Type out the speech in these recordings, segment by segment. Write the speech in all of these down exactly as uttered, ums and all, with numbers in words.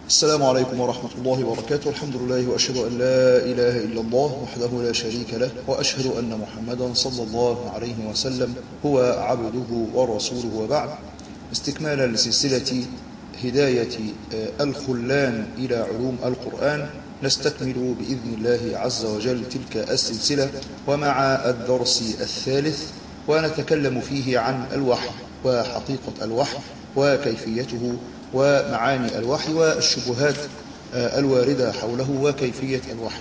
السلام عليكم ورحمة الله وبركاته. الحمد لله وأشهد أن لا إله إلا الله وحده لا شريك له، وأشهد أن محمدا صلى الله عليه وسلم هو عبده ورسوله، وبعد. استكمالا لسلسلة هداية الخلان إلى علوم القرآن، نستكمل بإذن الله عز وجل تلك السلسلة ومع الدرس الثالث، ونتكلم فيه عن الوحي وحقيقة الوحي وكيفيته ومعاني الوحي والشبهات الواردة حوله وكيفية الوحي.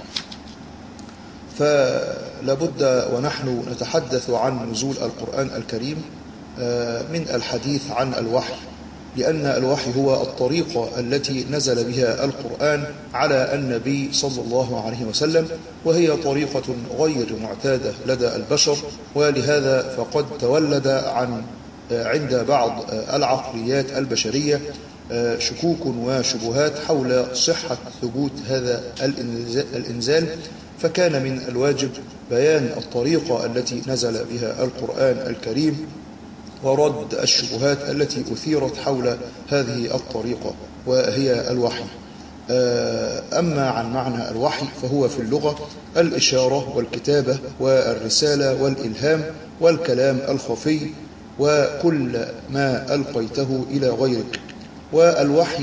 فلابد ونحن نتحدث عن نزول القرآن الكريم من الحديث عن الوحي، لأن الوحي هو الطريقة التي نزل بها القرآن على النبي صلى الله عليه وسلم، وهي طريقة غير معتادة لدى البشر، ولهذا فقد تولد عن عند بعض العقليات البشرية شكوك وشبهات حول صحة ثبوت هذا الإنزال، فكان من الواجب بيان الطريقة التي نزل بها القرآن الكريم ورد الشبهات التي أثيرت حول هذه الطريقة، وهي الوحي. أما عن معنى الوحي فهو في اللغة الإشارة والكتابة والرسالة والإلهام والكلام الخفي وكل ما ألقيته إلى غيرك. والوحي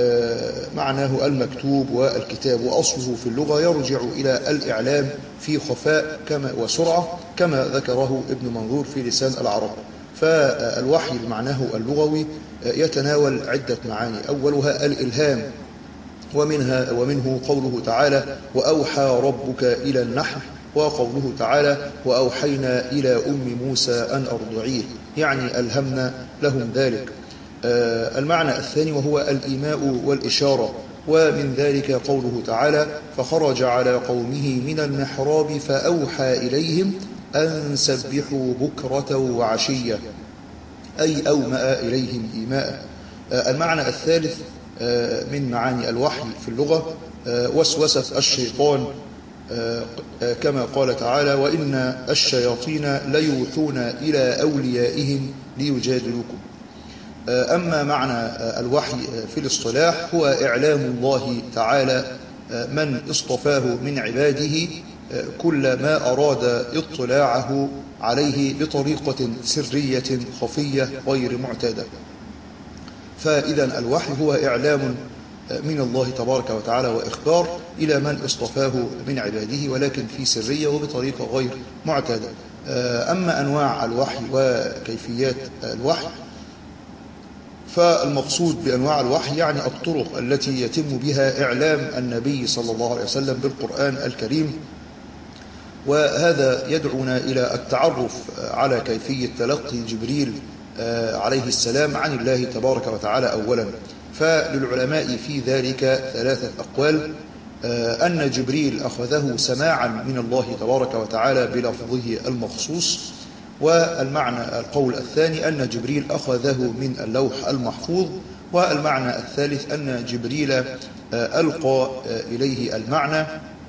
معناه المكتوب والكتاب، وأصله في اللغة يرجع إلى الإعلام في خفاء كما وسرعة كما ذكره ابن منظور في لسان العرب. فالوحي معناه اللغوي يتناول عدة معاني، أولها الإلهام، ومنها ومنه قوله تعالى وأوحى ربك إلى النحل، وقوله تعالى وأوحينا إلى أم موسى أن أرضعيه، يعني ألهمنا لهم ذلك. المعنى الثاني وهو الإيماء والإشارة، ومن ذلك قوله تعالى فخرج على قومه من المحراب فأوحى إليهم أن سبحوا بكرة وعشية، أي أومأ إليهم إيماء. المعنى الثالث من معاني الوحي في اللغة وسوسة الشيطان، كما قال تعالى وإن الشياطين ليوحون إلى أوليائهم ليجادلوكم. أما معنى الوحي في الاصطلاح هو إعلام الله تعالى من اصطفاه من عباده كل ما أراد اطلاعه عليه بطريقة سرية خفية غير معتادة. فإذا الوحي هو إعلام من الله تبارك وتعالى وإخبار إلى من اصطفاه من عباده، ولكن في سرية وبطريقة غير معتادة. أما أنواع الوحي وكيفيات الوحي، فالمقصود بأنواع الوحي يعني الطرق التي يتم بها إعلام النبي صلى الله عليه وسلم بالقرآن الكريم، وهذا يدعونا إلى التعرف على كيفية تلقي جبريل عليه السلام عن الله تبارك وتعالى أولا. فللعلماء في ذلك ثلاثة أقوال: أن جبريل أخذه سماعا من الله تبارك وتعالى بلفظه المخصوص، والمعنى القول الثاني أن جبريل أخذه من اللوح المحفوظ، والمعنى الثالث أن جبريل ألقى إليه المعنى،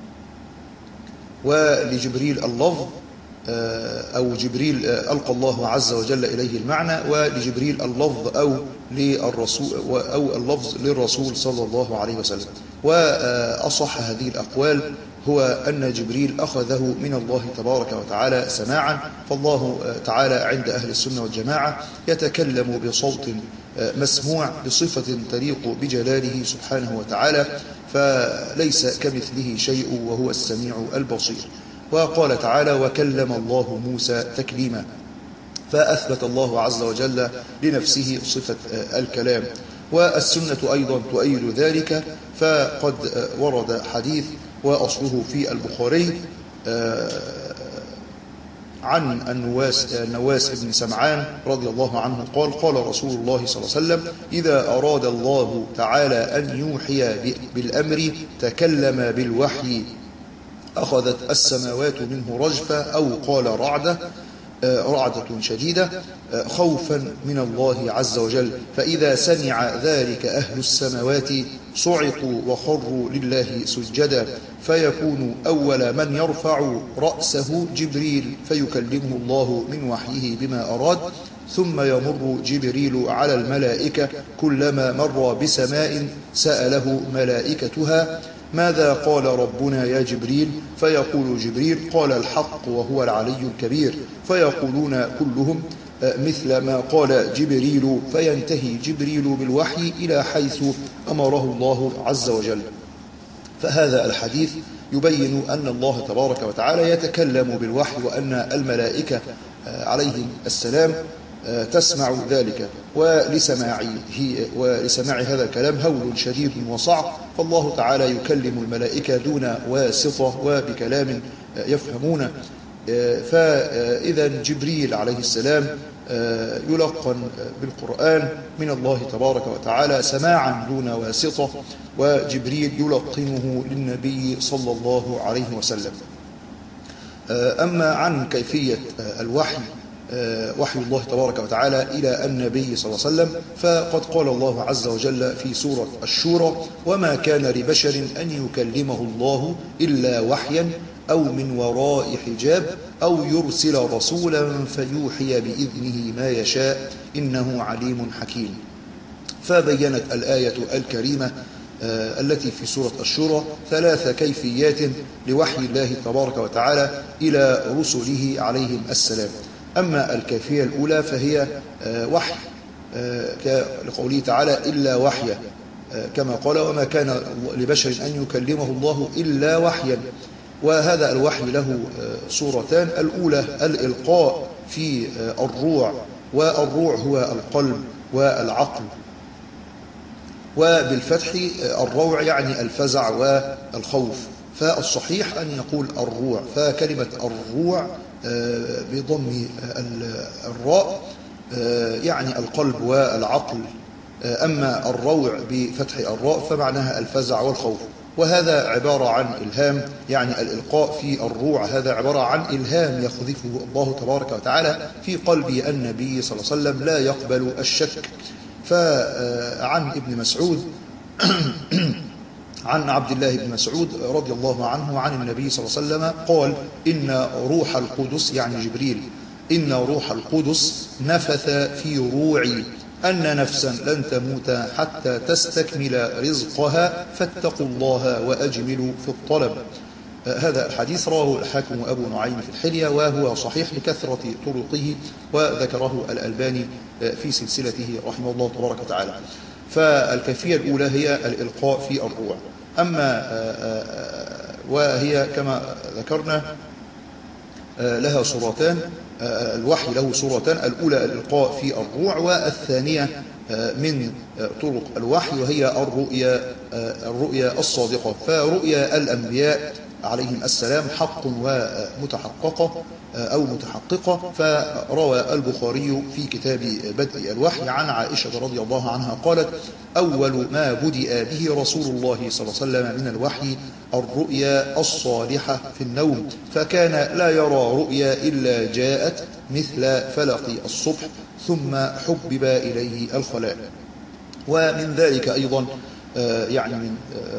ولجبريل اللفظ أو جبريل ألقى الله عز وجل إليه المعنى، ولجبريل اللفظ أو للرسول أو اللفظ للرسول صلى الله عليه وسلم. وأصح هذه الأقوال هو أن جبريل أخذه من الله تبارك وتعالى سماعا، فالله تعالى عند أهل السنة والجماعة يتكلم بصوت مسموع بصفة تليق بجلاله سبحانه وتعالى، فليس كمثله شيء وهو السميع البصير. وقال تعالى وكلم الله موسى تكليما، فأثبت الله عز وجل لنفسه صفة الكلام. والسنة أيضا تؤيد ذلك، فقد ورد حديث وأصله في البخاري عن النواس, النواس بن سمعان رضي الله عنه قال قال رسول الله صلى الله عليه وسلم إذا أراد الله تعالى أن يوحي بالأمر تكلم بالوحي أخذت السماوات منه رجفة، أو قال رعدة رعدة شديدة خوفا من الله عز وجل، فإذا سمع ذلك أهل السماوات صعقوا وخروا لله سجدا، فيكون أول من يرفع رأسه جبريل فيكلمه الله من وحيه بما أراد، ثم يمر جبريل على الملائكة كلما مر بسماء سأله ملائكتها: ماذا قال ربنا يا جبريل؟ فيقول جبريل: قال الحق وهو العلي الكبير. فيقولون كلهم مثل ما قال جبريل، فينتهي جبريل بالوحي إلى حيث أمره الله عز وجل. فهذا الحديث يبين أن الله تبارك وتعالى يتكلم بالوحي، وأن الملائكة عليهم السلام تسمع ذلك، ولسماعه ولسماع هذا الكلام هول شديد وصعب، فالله تعالى يكلم الملائكة دون واسطة وبكلام يفهمونه. فإذا جبريل عليه السلام يلقن بالقرآن من الله تبارك وتعالى سماعا دون واسطة، وجبريل يلقنه للنبي صلى الله عليه وسلم. أما عن كيفية الوحي، وحي الله تبارك وتعالى إلى النبي صلى الله عليه وسلم، فقد قال الله عز وجل في سورة الشورى: وما كان لبشر أن يكلمه الله إلا وحيا أو من وراء حجاب أو يرسل رسولا فيوحي بإذنه ما يشاء إنه عليم حكيم. فبينت الآية الكريمة التي في سورة الشورى ثلاث كيفيات لوحي الله تبارك وتعالى إلى رسله عليهم السلام. أما الكيفية الأولى فهي وحي، لقوله تعالى: إلا وحيا، كما قال: وما كان لبشر أن يكلمه الله إلا وحيا. وهذا الوحي له صورتان: الأولى الإلقاء في الروع، والروع هو القلب والعقل، وبالفتح الروع يعني الفزع والخوف، فالصحيح أن يقول الروع، فكلمة الروع بضم الراء يعني القلب والعقل، أما الروع بفتح الراء فمعناها الفزع والخوف. وهذا عبارة عن إلهام، يعني الإلقاء في الروع هذا عبارة عن إلهام يخذفه الله تبارك وتعالى في قلب النبي صلى الله عليه وسلم لا يقبل الشك. فعن ابن مسعود عن عبد الله بن مسعود رضي الله عنه عن النبي صلى الله عليه وسلم قال: إن روح القدس، يعني جبريل، إن روح القدس نفث في روعي أن نفسا لن تموت حتى تستكمل رزقها فاتقوا الله وأجملوا في الطلب. هذا الحديث رواه الحاكم وأبو نعيم في الحلية، وهو صحيح لكثرة طرقه، وذكره الألباني في سلسلته رحمه الله تبارك وتعالى. فالكيفية الأولى هي الإلقاء في الروع. أما وهي كما ذكرنا لها صورتان، الوحي له صورتان: الأولى الإلقاء في الروع، والثانية من طرق الوحي وهي الرؤيا الرؤيا الصادقة. فرؤيا الأنبياء عليهم السلام حق ومتحققة أو متحققة. فروى البخاري في كتاب بدء الوحي عن عائشة رضي الله عنها قالت: أول ما بدأ به رسول الله صلى الله عليه وسلم من الوحي الرؤيا الصالحة في النوم، فكان لا يرى رؤيا إلا جاءت مثل فلق الصبح ثم حبب إليه الخلاء. ومن ذلك أيضا يعني من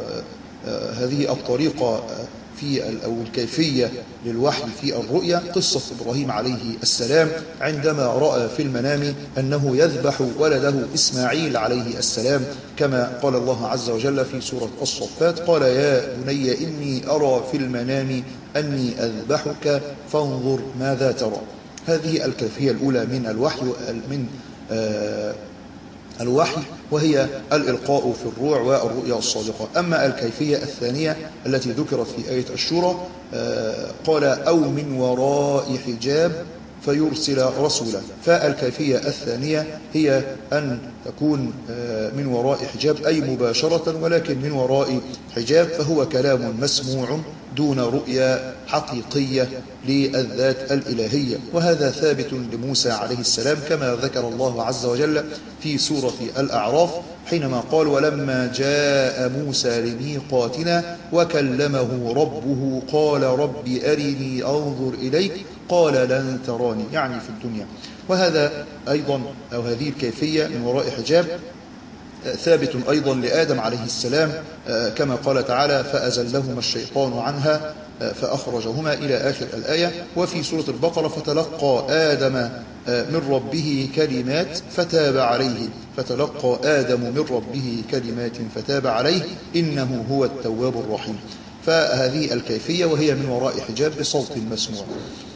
هذه الطريقة في أو الكيفية للوحي في الرؤيا قصة إبراهيم عليه السلام عندما رأى في المنام أنه يذبح ولده إسماعيل عليه السلام، كما قال الله عز وجل في سورة الصفات: قال يا بني إني أرى في المنام أني أذبحك فانظر ماذا ترى. هذه الكيفية الأولى من الوحي من آه الوحي، وهي الإلقاء في الروع والرؤيا الصادقة. أما الكيفية الثانية التي ذكرت في آية الشورى قال: أو من وراء حجاب فيرسل رسولا. فالكيفية الثانية هي أن تكون من وراء حجاب أي مباشرة، ولكن من وراء حجاب فهو كلام مسموع دون رؤيا حقيقية للذات الإلهية. وهذا ثابت لموسى عليه السلام كما ذكر الله عز وجل في سورة الأعراف حينما قال: ولما جاء موسى لميقاتنا وكلمه ربه قال رب أرني أنظر إليك قال لن تراني، يعني في الدنيا. وهذا أيضا أو هذه الكيفية من وراء حجاب ثابت أيضا لآدم عليه السلام كما قال تعالى: فأزلهما الشيطان عنها فأخرجهما إلى آخر الآية. وفي سورة البقرة: فتلقى آدم من ربه كلمات فتاب عليه، فتلقى آدم من ربه كلمات فتاب عليه إنه هو التواب الرحيم. فهذه الكيفية وهي من وراء حجاب بصوت مسموع.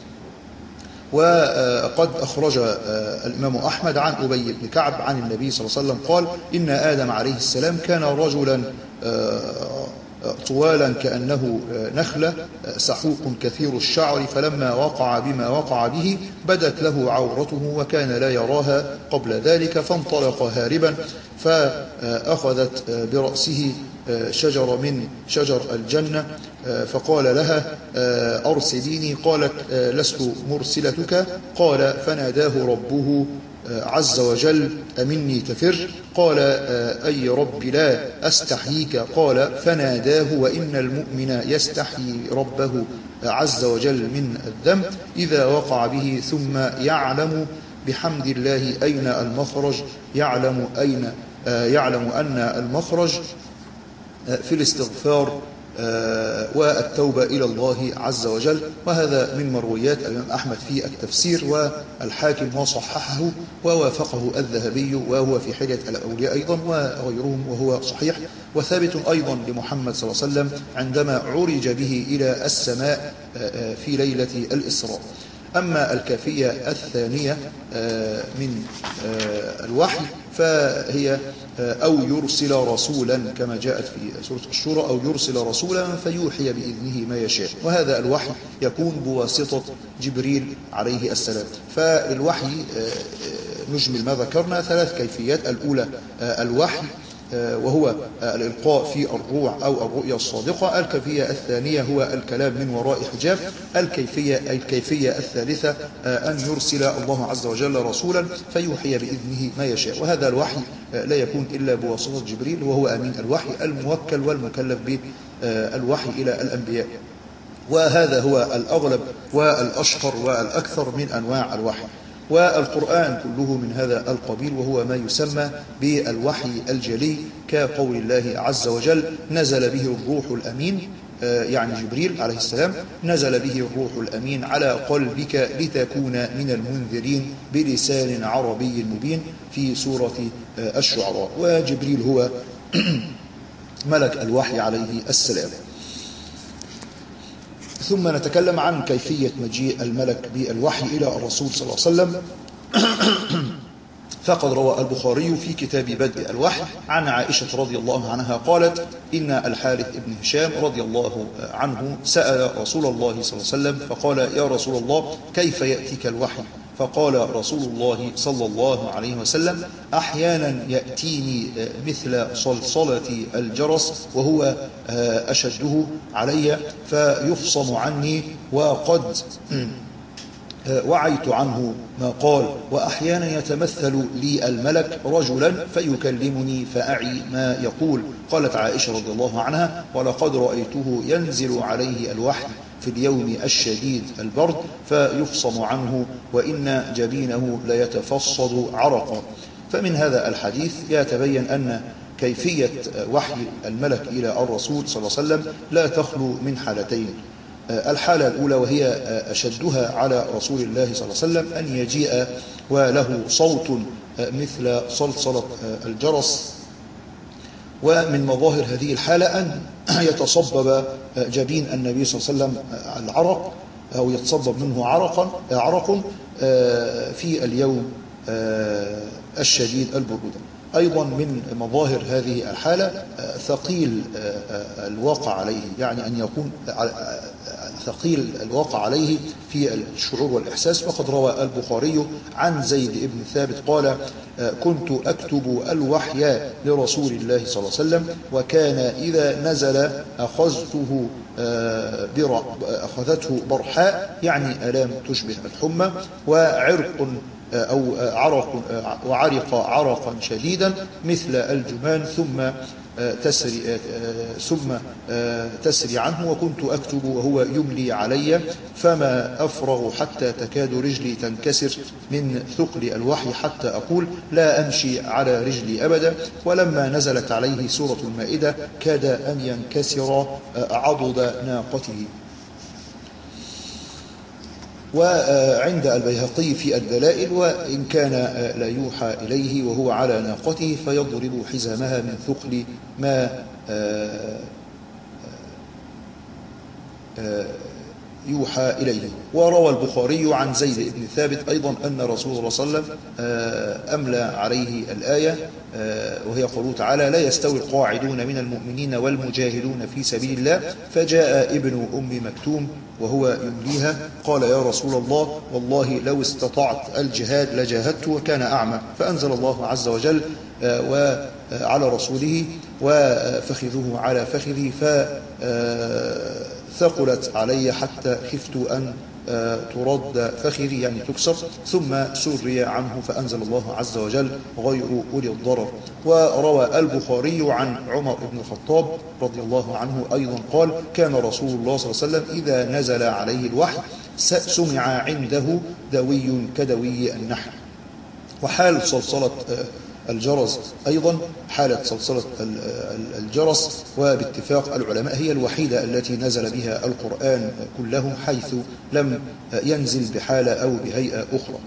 وقد أخرج الإمام أحمد عن أبي بن كعب عن النبي صلى الله عليه وسلم قال: إن آدم عليه السلام كان رجلا طوالا كأنه نخلة سحوق كثير الشعر، فلما وقع بما وقع به بدت له عورته وكان لا يراها قبل ذلك، فانطلق هاربا فأخذت برأسه شجر من شجر الجنة فقال لها: أرسليني. قالت: لست مرسلتك. قال: فناداه ربه عز وجل: أمني تفر؟ قال: أي رب لا أستحييك. قال: فناداه: وإن المؤمن يستحيي ربه عز وجل من الذنب إذا وقع به ثم يعلم بحمد الله أين المخرج، يعلم أين يعلم أن المخرج في الاستغفار والتوبة إلى الله عز وجل. وهذا من مرويات الإمام أحمد في التفسير، والحاكم وصححه ووافقه الذهبي، وهو في حلية الأولياء أيضا وغيرهم، وهو صحيح وثابت أيضا لمحمد صلى الله عليه وسلم عندما عرج به إلى السماء في ليلة الإسراء. أما الكيفية الثانية من الوحي فهي أو يرسل رسولا كما جاءت في سورة الشورى: أو يرسل رسولا فيوحي بإذنه ما يشاء. وهذا الوحي يكون بواسطة جبريل عليه السلام. فالوحي نجمل ما ذكرنا ثلاث كيفيات: الأولى الوحي وهو الإلقاء في الروع أو الرؤيا الصادقة. الكيفية الثانية هو الكلام من وراء حجاب. الكيفية الكيفية الثالثة أن يرسل الله عز وجل رسولا فيوحي بإذنه ما يشاء. وهذا الوحي لا يكون إلا بواسطة جبريل، وهو أمين الوحي الموكل والمكلف بالوحي إلى الأنبياء. وهذا هو الأغلب والأشهر والأكثر من أنواع الوحي. والقرآن كله من هذا القبيل، وهو ما يسمى بالوحي الجلي، كقول الله عز وجل: نزل به الروح الأمين، يعني جبريل عليه السلام نزل به الروح الأمين على قلبك لتكون من المنذرين بلسان عربي مبين، في سورة الشعراء. وجبريل هو ملك الوحي عليه السلام. ثم نتكلم عن كيفية مجيء الملك بالوحي إلى الرسول صلى الله عليه وسلم. فقد روى البخاري في كتاب بدء الوحي عن عائشة رضي الله عنها قالت: إن الحارث بن هشام رضي الله عنه سأل رسول الله صلى الله عليه وسلم فقال: يا رسول الله، كيف يأتيك الوحي؟ فقال رسول الله صلى الله عليه وسلم: أحيانا يأتيني مثل صلصلة الجرس وهو أشده علي فيفصم عني، وقد وعيت عنه ما قال. وأحيانا يتمثل لي الملك رجلا فيكلمني فأعي ما يقول. قالت عائشة رضي الله عنها: ولقد رأيته ينزل عليه الوحي في اليوم الشديد البرد فيفصم عنه، وإن جبينه ليتفصد عرقا. فمن هذا الحديث يتبين أن كيفية وحي الملك إلى الرسول صلى الله عليه وسلم لا تخلو من حالتين: الحالة الأولى وهي أشدها على رسول الله صلى الله عليه وسلم أن يجيء وله صوت مثل صلصلة الجرس. ومن مظاهر هذه الحالة أن يتصبب جبين النبي صلى الله عليه وسلم العرق، أو يتصبب منه عرقا عرق في اليوم الشديد البرودة. أيضا من مظاهر هذه الحالة ثقيل الواقع عليه، يعني أن يكون ثقيل الواقع عليه في الشعور والإحساس. وقد روى البخاري عن زيد بن ثابت قال: كنت أكتب الوحي لرسول الله صلى الله عليه وسلم، وكان إذا نزل أخذته أخذته برحاء، يعني آلام تشبه الحمى، وعرق أو عرق وعرق عرقا شديدا مثل الجمان، ثم تسري ثم تسري عنه. وكنت أكتب وهو يملي علي، فما أفرغ حتى تكاد رجلي تنكسر من ثقل الوحي، حتى أقول: لا أمشي على رجلي أبدا. ولما نزلت عليه سورة المائدة كاد أن ينكسر عضد ناقته. وعند البيهقي في الدلائل: وإن كان لا يوحى إليه وهو على ناقته فيضرب حزامها من ثقل ما يوحى إليه. وروى البخاري عن زيد بن ثابت أيضا أن رسول الله صلى الله عليه وسلم أملى عليه الآية وهي قوله تعالى: لا يستوي القاعدون من المؤمنين والمجاهدون في سبيل الله. فجاء ابن أم مكتوم وهو يمليها قال: يا رسول الله والله لو استطعت الجهاد لجاهدت وكان أعمى. فأنزل الله عز وجل وعلى رسوله: وفخذه على فخذي فثقلت علي حتى خفت أن ترد فخذي يعني تكسر، ثم سري عنه فأنزل الله عز وجل: غير أولي الضرر. وروى البخاري عن عمر بن الخطاب رضي الله عنه أيضا قال: كان رسول الله صلى الله عليه وسلم إذا نزل عليه الوحي سمع عنده دوي كدوي النحل. وحال صلصلة الجرس أيضا حالة صلصلة الجرس وباتفاق العلماء هي الوحيدة التي نزل بها القرآن كله، حيث لم ينزل بحالة أو بهيئة أخرى.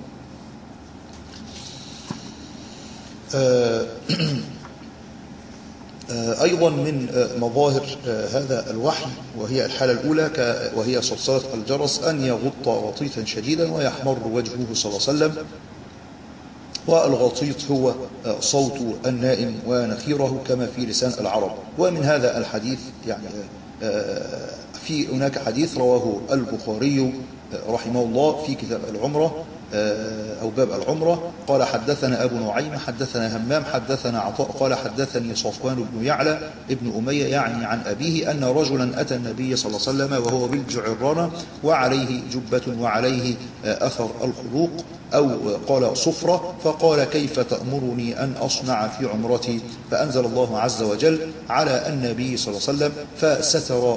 أيضا من مظاهر هذا الوحي وهي الحالة الأولى وهي صلصلة الجرس أن يغط غطيطا شديدا ويحمر وجهه صلى الله عليه وسلم. والغطيط هو صوت النائم ونخيره كما في لسان العرب. ومن هذا الحديث يعني في هناك حديث رواه البخاري رحمه الله في كتاب العمرة أو باب العمرة قال: حدثنا أبو نعيم حدثنا همام حدثنا عطاء قال: حدثني صفوان بن يعلى ابن أمية يعني عن أبيه أن رجلا أتى النبي صلى الله عليه وسلم وهو بالجعرانة وعليه جبة وعليه أثر الخلوق أو قال صفرة، فقال: كيف تأمرني أن أصنع في عمرتي؟ فأنزل الله عز وجل على النبي صلى الله عليه وسلم فستر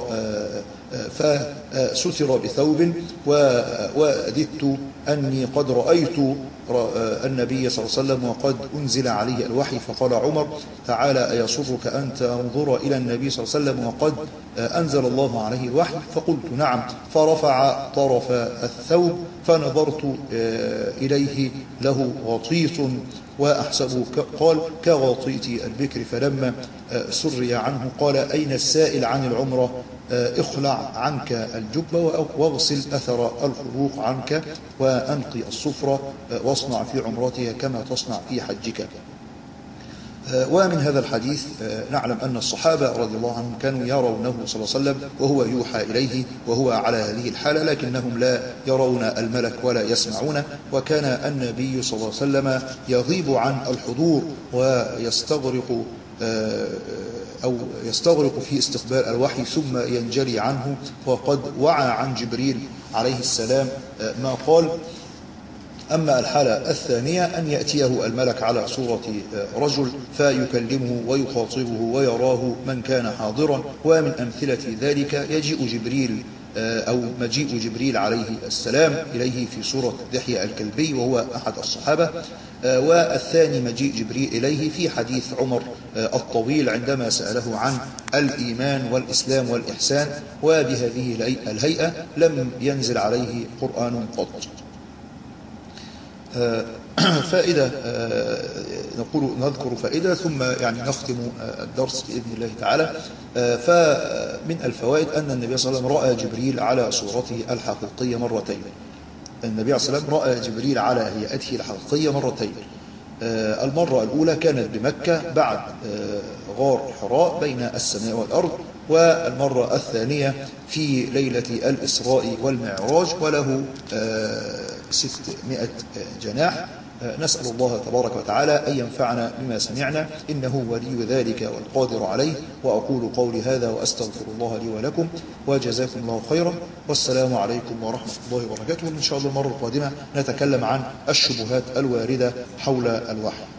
فستر بثوب. ووددت أني قد رأيت النبي صلى الله عليه وسلم وقد أنزل عليه الوحي. فقال عمر: تعالى أيسرك أن تنظر إلى النبي صلى الله عليه وسلم وقد أنزل الله عليه الوحي؟ فقلت: نعم. فرفع طرف الثوب فنظرت إليه له غطيط وأحسبه قال كغطيط البكر. فلما سري عنه قال: أين السائل عن العمرة؟ اخلع عنك الجبة واغسل أثر الخروق عنك وأنقي الصفرة واصنع في عمرتها كما تصنع في حجك. ومن هذا الحديث نعلم أن الصحابة رضي الله عنهم كانوا يرونه صلى الله عليه وسلم وهو يوحى إليه وهو على هذه الحالة، لكنهم لا يرون الملك ولا يسمعونه. وكان النبي صلى الله عليه وسلم يغيب عن الحضور ويستغرق أو يستغرق في استقبال الوحي ثم ينجلي عنه. وقد وعى عن جبريل عليه السلام ما قال: أما الحالة الثانية أن يأتيه الملك على صورة رجل فيكلمه ويخاطبه ويراه من كان حاضرا. ومن أمثلة ذلك يجيء جبريل أو مجيء جبريل عليه السلام إليه في صورة دحية الكلبي وهو أحد الصحابة. والثاني مجيء جبريل إليه في حديث عمر الطويل عندما سأله عن الإيمان والإسلام والإحسان. وبهذه الهيئة لم ينزل عليه قرآن قط. فائدة نقول نذكر فائدة ثم يعني نختم الدرس بإذن الله تعالى. فمن الفوائد أن النبي صلى الله عليه وسلم رأى جبريل على صورته الحقيقية مرتين. النبي صلى الله عليه وسلم رأى جبريل على هيئته الحقيقية مرتين. المرة الأولى كانت بمكة بعد غار حراء بين السماء والأرض، والمرة الثانية في ليلة الإسراء والمعراج وله ستمائة جناح. نسأل الله تبارك وتعالى أن ينفعنا بما سمعنا إنه ولي ذلك والقادر عليه. وأقول قولي هذا وأستغفر الله لي ولكم وجزاكم الله خيرا، والسلام عليكم ورحمة الله وبركاته. إن شاء الله المرة القادمة نتكلم عن الشبهات الواردة حول الوحي.